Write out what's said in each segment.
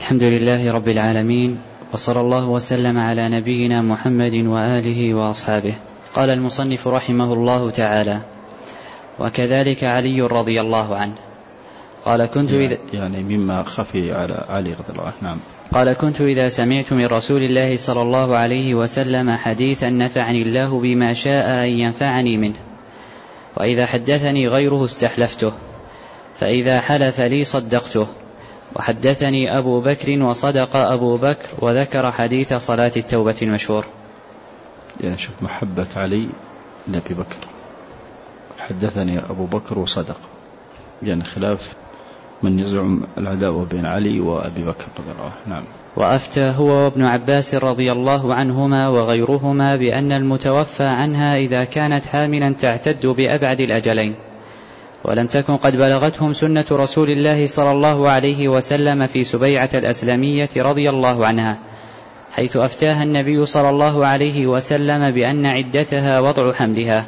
الحمد لله رب العالمين، وصلى الله وسلم على نبينا محمد وآله وأصحابه. قال المصنف رحمه الله تعالى: وكذلك علي رضي الله عنه قال: يعني مما خفي على علي رضي الله عنه. نعم. قال: كنت إذا سمعت من رسول الله صلى الله عليه وسلم حديثا نفعني الله بما شاء أن ينفعني منه، وإذا حدثني غيره استحلفته، فإذا حلف لي صدقته. وحدثني أبو بكر وصدق أبو بكر، وذكر حديث صلاة التوبة المشهور. يعني شوف محبة علي لأبي بكر، حدثني أبو بكر وصدق، يعني خلاف من يزعم العداوة بين علي وأبي بكر رضي الله عنه. نعم. وأفتى هو وابن عباس رضي الله عنهما وغيرهما بأن المتوفى عنها إذا كانت حاملا تعتد بأبعد الأجلين، ولم تكن قد بلغتهم سنة رسول الله صلى الله عليه وسلم في سبيعة الأسلمية رضي الله عنها، حيث أفتاها النبي صلى الله عليه وسلم بأن عدتها وضع حملها.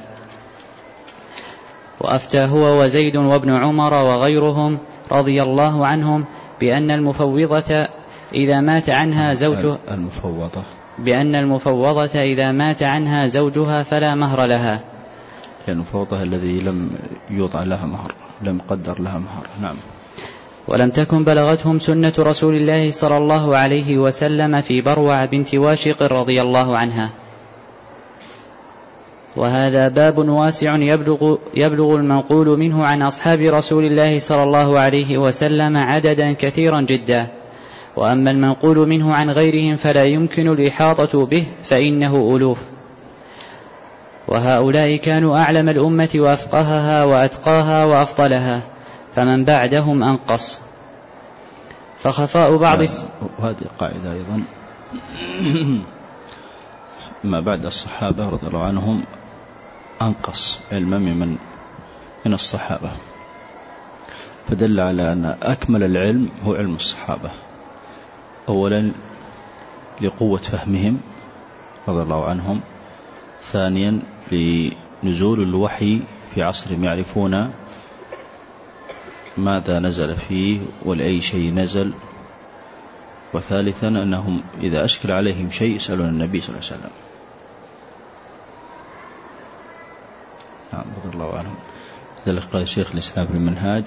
وأفتى هو وزيد وابن عمر وغيرهم رضي الله عنهم بأن المفوضة إذا مات عنها زوجها بأن المفوضة إذا مات عنها زوجها فلا مهر لها، يعني المفوضة الذي لم يوضع لها مهر، لم قدر لها مهر. نعم. ولم تكن بلغتهم سنة رسول الله صلى الله عليه وسلم في بروع بنت واشق رضي الله عنها. وهذا باب واسع يبلغ المنقول منه عن أصحاب رسول الله صلى الله عليه وسلم عددا كثيرا جدا، وأما المنقول منه عن غيرهم فلا يمكن الإحاطة به، فإنه ألوف. وهؤلاء كانوا أعلم الأمة وأفقهها وأتقاها وأفضلها، فمن بعدهم أنقص. فخفاء بعض وهذه قاعدة أيضا ما بعد الصحابة رضي الله عنهم أنقص علما من الصحابة، فدل على أن أكمل العلم هو علم الصحابة، أولا لقوة فهمهم رضي الله عنهم، ثانيا لنزول الوحي في عصرهم، يعرفون ماذا نزل فيه ولأي شيء نزل، وثالثا أنهم إذا أشكل عليهم شيء يسألون النبي صلى الله عليه وسلم. نعم رضي الله عنهم. ذلك قال شيخ الإسلام في المنهاج: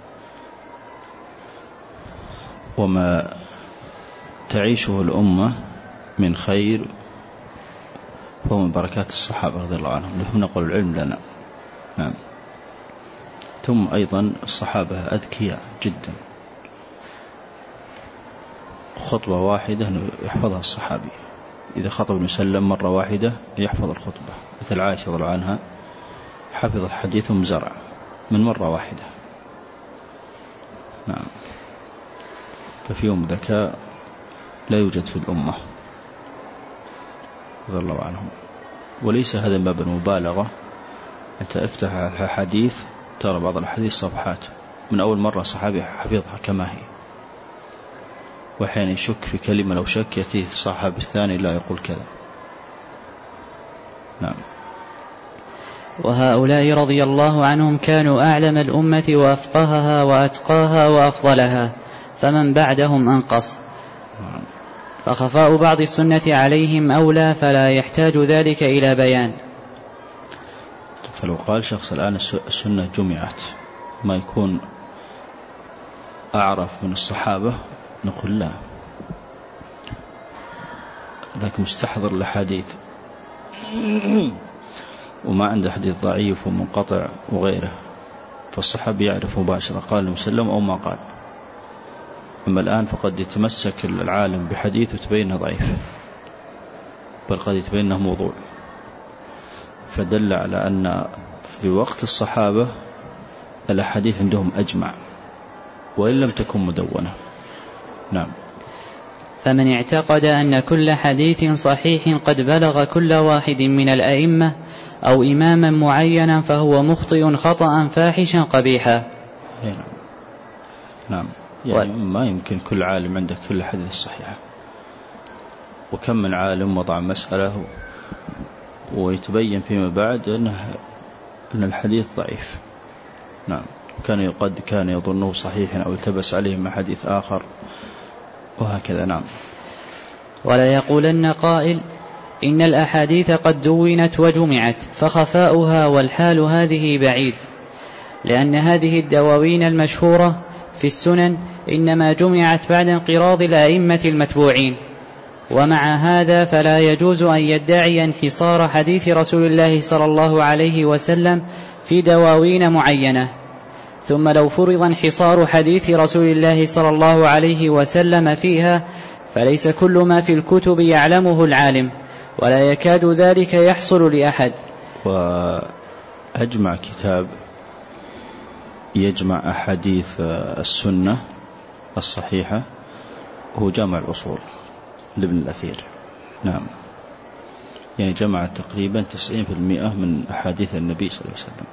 وما تعيشه الأمة من خير فهو من بركات الصحابة رضي الله عنهم، لهم نقل العلم لنا. نعم. ثم أيضا الصحابة أذكياء جدا، خطبة واحدة يحفظها الصحابي، إذا خطب ابن سلم مرة واحدة يحفظ الخطبة، مثل عائشة رضي الله عنها حفظ الحديث مزرع من مرة واحدة. نعم. ففيهم ذكاء لا يوجد في الأمة رضي الله عنهم. وليس هذا باب المبالغة، أنت افتح الحديث ترى بعض الحديث صفحات من أول مرة صحابي حفظها كما هي، وحين يشك في كلمة لو شك يأتيه الصحابي الثاني لا يقول كذا. نعم. وهؤلاء رضي الله عنهم كانوا أعلم الأمة وأفقهها وأتقاها وأفضلها، فمن بعدهم أنقص. فخفاء بعض السنة عليهم أولى، فلا يحتاج ذلك إلى بيان. فلو قال شخص الآن السنة جمعت، ما يكون أعرف من الصحابة، نقول لا، ذاك مستحضر الحديث وما عنده حديث ضعيف ومنقطع وغيره، فالصحابي يعرف مباشرة قال وسلم أو ما قال. أما الآن فقد يتمسك العالم بحديث وتبينه ضعيف، بل قد يتبينه موضوع، فدل على أن في وقت الصحابة الأحاديث عندهم أجمع وإن لم تكن مدونة. نعم. فمن اعتقد أن كل حديث صحيح قد بلغ كل واحد من الأئمة أو إماما معينا فهو مخطئ خطأ فاحشا قبيحا. نعم. يعني ما يمكن كل عالم عنده كل حديث صحيح، وكم من عالم وضع مسألة ويتبين فيما بعد أن الحديث ضعيف. نعم. كان يظنه صحيحا أو التبس عليه مع حديث آخر وهكذا. نعم. ولا يقولن قائل إن الأحاديث قد دونت وجمعت فخفاؤها والحال هذه بعيد، لأن هذه الدواوين المشهورة في السنن إنما جمعت بعد انقراض الأئمة المتبوعين، ومع هذا فلا يجوز أن يدعي انحصار حديث رسول الله صلى الله عليه وسلم في دواوين معينة. ثم لو فرض انحصار حديث رسول الله صلى الله عليه وسلم فيها فليس كل ما في الكتب يعلمه العالم، ولا يكاد ذلك يحصل لأحد. وأجمع كتاب يجمع أحاديث السنة الصحيحة هو جامع الأصول لابن الأثير. نعم. يعني جمع تقريبا 90% من أحاديث النبي صلى الله عليه وسلم،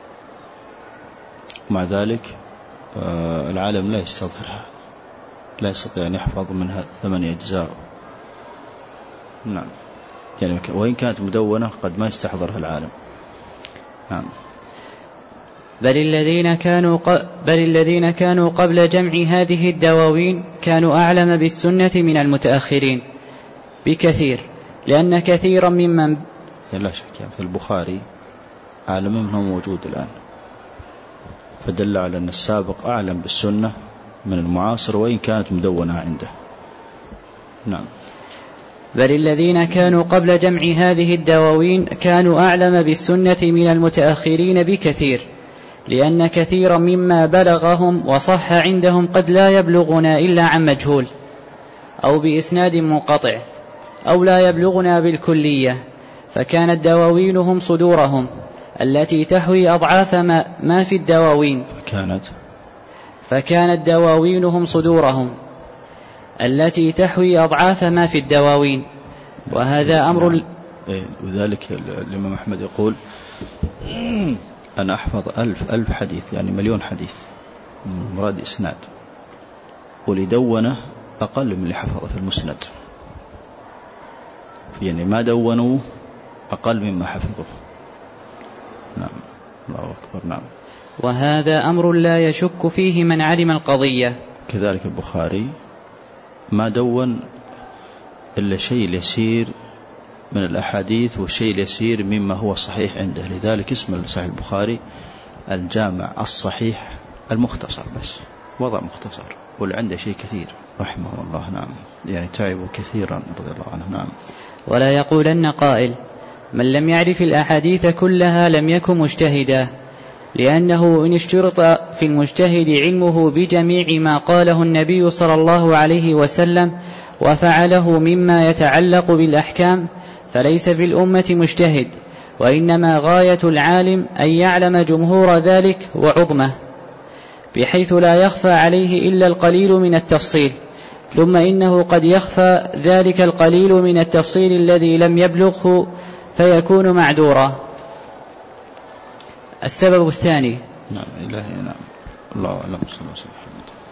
ومع ذلك العالم لا يستظهرها، لا يستطيع أن يحفظ منها 8 أجزاء. نعم. يعني وإن كانت مدونة قد ما يستحضرها العالم. نعم. بل الذين كانوا قبل جمع هذه الدواوين كانوا أعلم بالسنة من المتأخرين بكثير، لأن كثيرا ممن لا شك مثل البخاري عالم منه موجود الآن، فدل على أن السابق أعلم بالسنة من المعاصر وإن كانت مدونة عنده. نعم. بل الذين كانوا قبل جمع هذه الدواوين كانوا أعلم بالسنة من المتأخرين بكثير، لأن كثيرا مما بلغهم وصح عندهم قد لا يبلغنا إلا عن مجهول أو بإسناد منقطع أو لا يبلغنا بالكلية، فكانت دواوينهم صدورهم التي تحوي أضعاف ما في الدواوين فكانت دواوينهم صدورهم التي تحوي أضعاف ما في الدواوين. وهذا أمر وذلك الإمام أحمد يقول أنا أحفظ 1000 حديث، يعني 1,000,000 حديث، مراد إسناد، ولدونه أقل من اللي حفظه في المسند، يعني ما دونوا أقل مما حفظه. نعم. الله أكبر. نعم. وهذا أمر لا يشك فيه من علم القضية. كذلك البخاري ما دون إلا شيء يسير من الأحاديث والشيء اليسير مما هو صحيح عنده، لذلك اسم صحيح البخاري الجامع الصحيح المختصر، بس وضع مختصر، والعنده شيء كثير رحمه الله. نعم. يعني تعب كثيرا رضي الله عنه. نعم. ولا يقولن قائل من لم يعرف الأحاديث كلها لم يكن مجتهدا، لأنه إن اشترط في المجتهد علمه بجميع ما قاله النبي صلى الله عليه وسلم وفعله مما يتعلق بالأحكام فليس في الأمة مجتهد، وإنما غاية العالم أن يعلم جمهور ذلك وعظمه، بحيث لا يخفى عليه إلا القليل من التفصيل، ثم إنه قد يخفى ذلك القليل من التفصيل الذي لم يبلغه فيكون معذورا. السبب الثاني. نعم. إلهي. نعم. الله أعلم. صلى الله عليه وسلم.